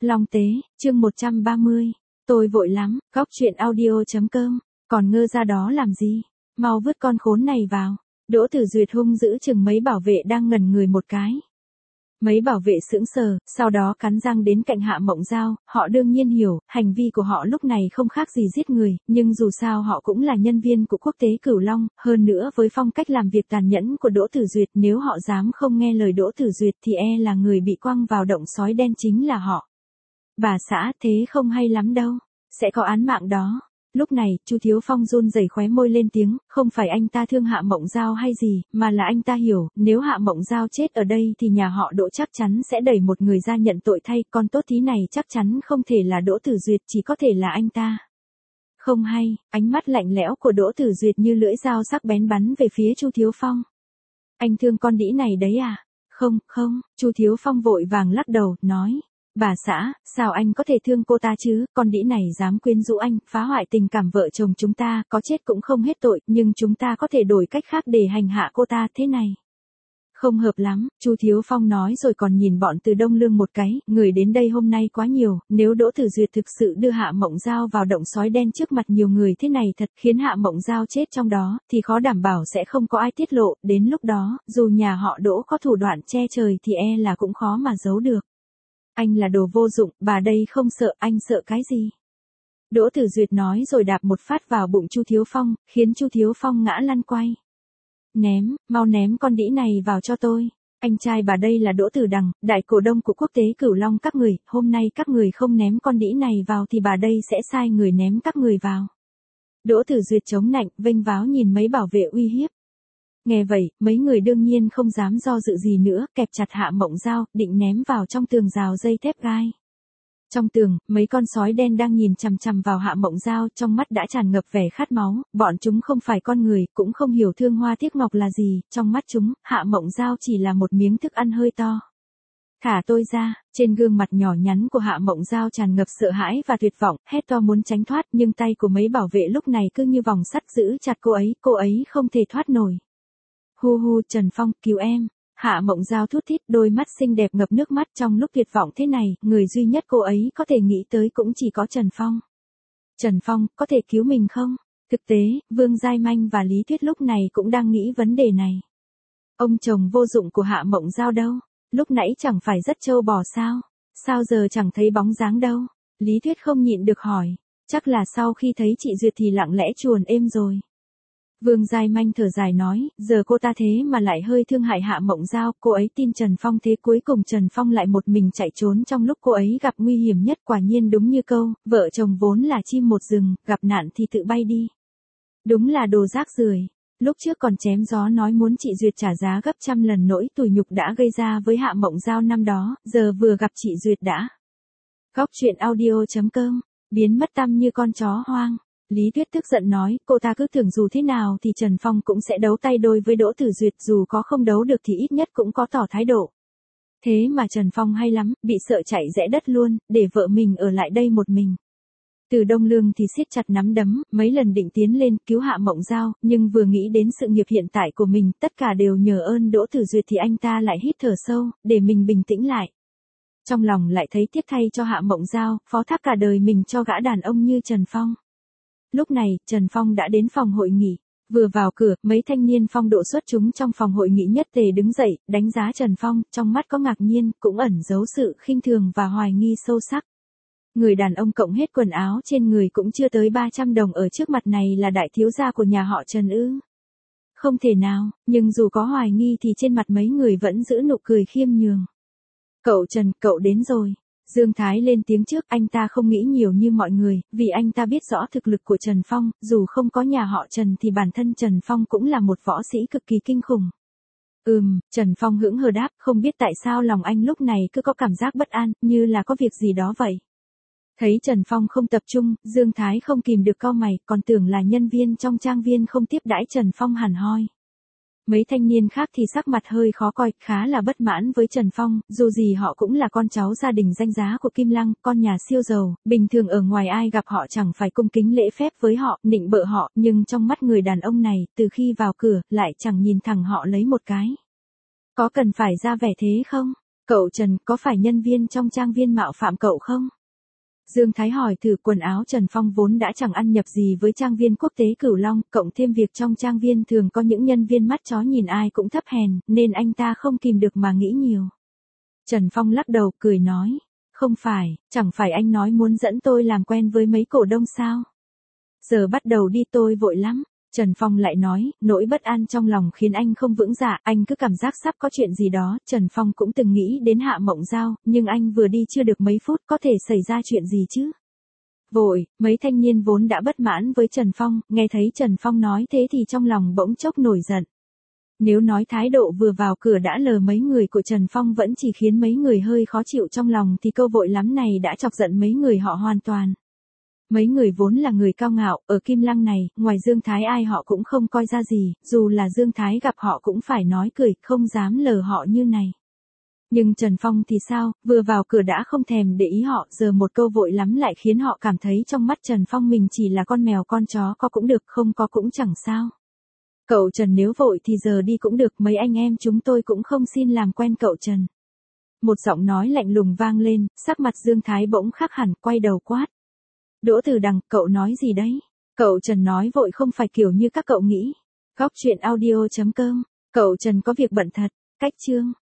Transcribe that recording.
Long Tế, chương 130. Tôi vội lắm, góc chuyện audio.com, còn ngơ ra đó làm gì? Mau vứt con khốn này vào. Đỗ Tử Duyệt hung dữ chừng mấy bảo vệ đang ngẩn người một cái. Mấy bảo vệ sững sờ, sau đó cắn răng đến cạnh Hạ Mộng Giao, họ đương nhiên hiểu, hành vi của họ lúc này không khác gì giết người, nhưng dù sao họ cũng là nhân viên của Quốc tế Cửu Long, hơn nữa với phong cách làm việc tàn nhẫn của Đỗ Tử Duyệt, nếu họ dám không nghe lời Đỗ Tử Duyệt thì là người bị quăng vào động sói đen chính là họ. Bà xã, thế không hay lắm đâu, sẽ có án mạng đó. Lúc này, Chu Thiếu Phong run rẩy khóe môi lên tiếng, không phải anh ta thương Hạ Mộng Giao hay gì, mà là anh ta hiểu, nếu Hạ Mộng Giao chết ở đây thì nhà họ Đỗ chắc chắn sẽ đẩy một người ra nhận tội thay, con tốt tí này chắc chắn không thể là Đỗ Tử Duyệt, chỉ có thể là anh ta. Không hay, ánh mắt lạnh lẽo của Đỗ Tử Duyệt như lưỡi dao sắc bén bắn về phía Chu Thiếu Phong. Anh thương con đĩ này đấy à? Không, Chu Thiếu Phong vội vàng lắc đầu, nói. Bà xã, sao anh có thể thương cô ta chứ, con đĩ này dám quyến rũ anh, phá hoại tình cảm vợ chồng chúng ta, có chết cũng không hết tội, nhưng chúng ta có thể đổi cách khác để hành hạ cô ta, thế này. Không hợp lắm, Chu Thiếu Phong nói rồi còn nhìn bọn Từ Đông Lương một cái, người đến đây hôm nay quá nhiều, nếu Đỗ Tử Duyệt thực sự đưa Hạ Mộng Giao vào động sói đen trước mặt nhiều người thế này thật khiến Hạ Mộng Giao chết trong đó, thì khó đảm bảo sẽ không có ai tiết lộ, đến lúc đó, dù nhà họ Đỗ có thủ đoạn che trời thì là cũng khó mà giấu được. Anh là đồ vô dụng, bà đây không sợ, anh sợ cái gì? Đỗ Tử Duyệt nói rồi đạp một phát vào bụng Chu Thiếu Phong, khiến Chu Thiếu Phong ngã lăn quay. Ném, mau ném con đĩ này vào cho tôi. Anh trai bà đây là Đỗ Tử Đằng, đại cổ đông của Quốc tế Cửu Long các người, hôm nay các người không ném con đĩ này vào thì bà đây sẽ sai người ném các người vào. Đỗ Tử Duyệt chống nạnh, vênh váo nhìn mấy bảo vệ uy hiếp. Nghe vậy, mấy người đương nhiên không dám do dự gì nữa, kẹp chặt Hạ Mộng Giao, định ném vào trong tường rào dây thép gai. Trong tường, mấy con sói đen đang nhìn chằm chằm vào Hạ Mộng Giao, trong mắt đã tràn ngập vẻ khát máu, bọn chúng không phải con người, cũng không hiểu thương hoa tiếc ngọc là gì, trong mắt chúng, Hạ Mộng Giao chỉ là một miếng thức ăn hơi to. Thả tôi ra, trên gương mặt nhỏ nhắn của Hạ Mộng Giao tràn ngập sợ hãi và tuyệt vọng, hét to muốn tránh thoát, nhưng tay của mấy bảo vệ lúc này cứ như vòng sắt giữ chặt cô ấy không thể thoát nổi. Hu, Trần Phong, cứu em. Hạ Mộng Giao thút thít, đôi mắt xinh đẹp ngập nước mắt trong lúc tuyệt vọng thế này, người duy nhất cô ấy có thể nghĩ tới cũng chỉ có Trần Phong. Trần Phong, có thể cứu mình không? Thực tế, Vương Giai Manh và Lý Tuyết lúc này cũng đang nghĩ vấn đề này. Ông chồng vô dụng của Hạ Mộng Giao đâu? Lúc nãy chẳng phải rất trâu bò sao? Sao giờ chẳng thấy bóng dáng đâu? Lý Tuyết không nhịn được hỏi. Chắc là sau khi thấy chị Duyệt thì lặng lẽ chuồn êm rồi. Vương Giai Manh thở dài nói, giờ cô ta thế mà lại hơi thương hại Hạ Mộng Giao, cô ấy tin Trần Phong thế cuối cùng Trần Phong lại một mình chạy trốn trong lúc cô ấy gặp nguy hiểm nhất, quả nhiên đúng như câu, vợ chồng vốn là chim một rừng, gặp nạn thì tự bay đi. Đúng là đồ rác rưởi. Lúc trước còn chém gió nói muốn chị Duyệt trả giá gấp trăm lần nỗi tủi nhục đã gây ra với Hạ Mộng Giao năm đó, giờ vừa gặp chị Duyệt đã. Góc chuyện audio.com, biến mất tăm như con chó hoang. Lý Tuyết tức giận nói, cô ta cứ tưởng dù thế nào thì Trần Phong cũng sẽ đấu tay đôi với Đỗ Tử Duyệt, dù có không đấu được thì ít nhất cũng có tỏ thái độ. Thế mà Trần Phong hay lắm, bị sợ chạy rẽ đất luôn, để vợ mình ở lại đây một mình. Từ Đông Lương thì siết chặt nắm đấm, mấy lần định tiến lên cứu Hạ Mộng Giao, nhưng vừa nghĩ đến sự nghiệp hiện tại của mình, tất cả đều nhờ ơn Đỗ Tử Duyệt thì anh ta lại hít thở sâu, để mình bình tĩnh lại. Trong lòng lại thấy tiếc thay cho Hạ Mộng Giao, phó thác cả đời mình cho gã đàn ông như Trần Phong. Lúc này, Trần Phong đã đến phòng hội nghị. Vừa vào cửa, mấy thanh niên phong độ xuất chúng trong phòng hội nghị nhất tề đứng dậy, đánh giá Trần Phong, trong mắt có ngạc nhiên, cũng ẩn giấu sự khinh thường và hoài nghi sâu sắc. Người đàn ông cộng hết quần áo trên người cũng chưa tới 300 đồng ở trước mặt này là đại thiếu gia của nhà họ Trần ư? Không thể nào, nhưng dù có hoài nghi thì trên mặt mấy người vẫn giữ nụ cười khiêm nhường. Cậu Trần, cậu đến rồi. Dương Thái lên tiếng trước, anh ta không nghĩ nhiều như mọi người, vì anh ta biết rõ thực lực của Trần Phong, dù không có nhà họ Trần thì bản thân Trần Phong cũng là một võ sĩ cực kỳ kinh khủng. Trần Phong hững hờ đáp, không biết tại sao lòng anh lúc này cứ có cảm giác bất an, như là có việc gì đó vậy. Thấy Trần Phong không tập trung, Dương Thái không kìm được cau mày, còn tưởng là nhân viên trong trang viên không tiếp đãi Trần Phong hẳn hoi. Mấy thanh niên khác thì sắc mặt hơi khó coi, khá là bất mãn với Trần Phong, dù gì họ cũng là con cháu gia đình danh giá của Kim Lăng, con nhà siêu giàu, bình thường ở ngoài ai gặp họ chẳng phải cung kính lễ phép với họ, nịnh bợ họ, nhưng trong mắt người đàn ông này, từ khi vào cửa, lại chẳng nhìn thẳng họ lấy một cái. Có cần phải ra vẻ thế không? Cậu Trần, có phải nhân viên trong trang viên mạo phạm cậu không? Dương Thái hỏi thử. Quần áo Trần Phong vốn đã chẳng ăn nhập gì với trang viên quốc tế Cửu Long, cộng thêm việc trong trang viên thường có những nhân viên mắt chó nhìn ai cũng thấp hèn, nên anh ta không kìm được mà nghĩ nhiều. Trần Phong lắc đầu, cười nói, không phải, chẳng phải anh nói muốn dẫn tôi làm quen với mấy cổ đông sao? Giờ bắt đầu đi, tôi vội lắm. Trần Phong lại nói, nỗi bất an trong lòng khiến anh không vững dạ, anh cứ cảm giác sắp có chuyện gì đó. Trần Phong cũng từng nghĩ đến Hạ Mộng Giao, nhưng anh vừa đi chưa được mấy phút, có thể xảy ra chuyện gì chứ? Vội, mấy thanh niên vốn đã bất mãn với Trần Phong, nghe thấy Trần Phong nói thế thì trong lòng bỗng chốc nổi giận. Nếu nói thái độ vừa vào cửa đã lờ mấy người của Trần Phong vẫn chỉ khiến mấy người hơi khó chịu trong lòng thì câu vội lắm này đã chọc giận mấy người họ hoàn toàn. Mấy người vốn là người cao ngạo, ở Kim Lăng này, ngoài Dương Thái ai họ cũng không coi ra gì, dù là Dương Thái gặp họ cũng phải nói cười, không dám lờ họ như này. Nhưng Trần Phong thì sao, vừa vào cửa đã không thèm để ý họ, giờ một câu vội lắm lại khiến họ cảm thấy trong mắt Trần Phong mình chỉ là con mèo con chó, có cũng được, không có cũng chẳng sao. Cậu Trần nếu vội thì giờ đi cũng được, mấy anh em chúng tôi cũng không xin làm quen cậu Trần. Một giọng nói lạnh lùng vang lên, sắc mặt Dương Thái bỗng khác hẳn, quay đầu quát. Đỗ Từ Đằng, cậu nói gì đấy? Cậu Trần nói vội không phải kiểu như các cậu nghĩ. Góc truyện audio.com, cậu Trần có việc bận thật. Cách chương.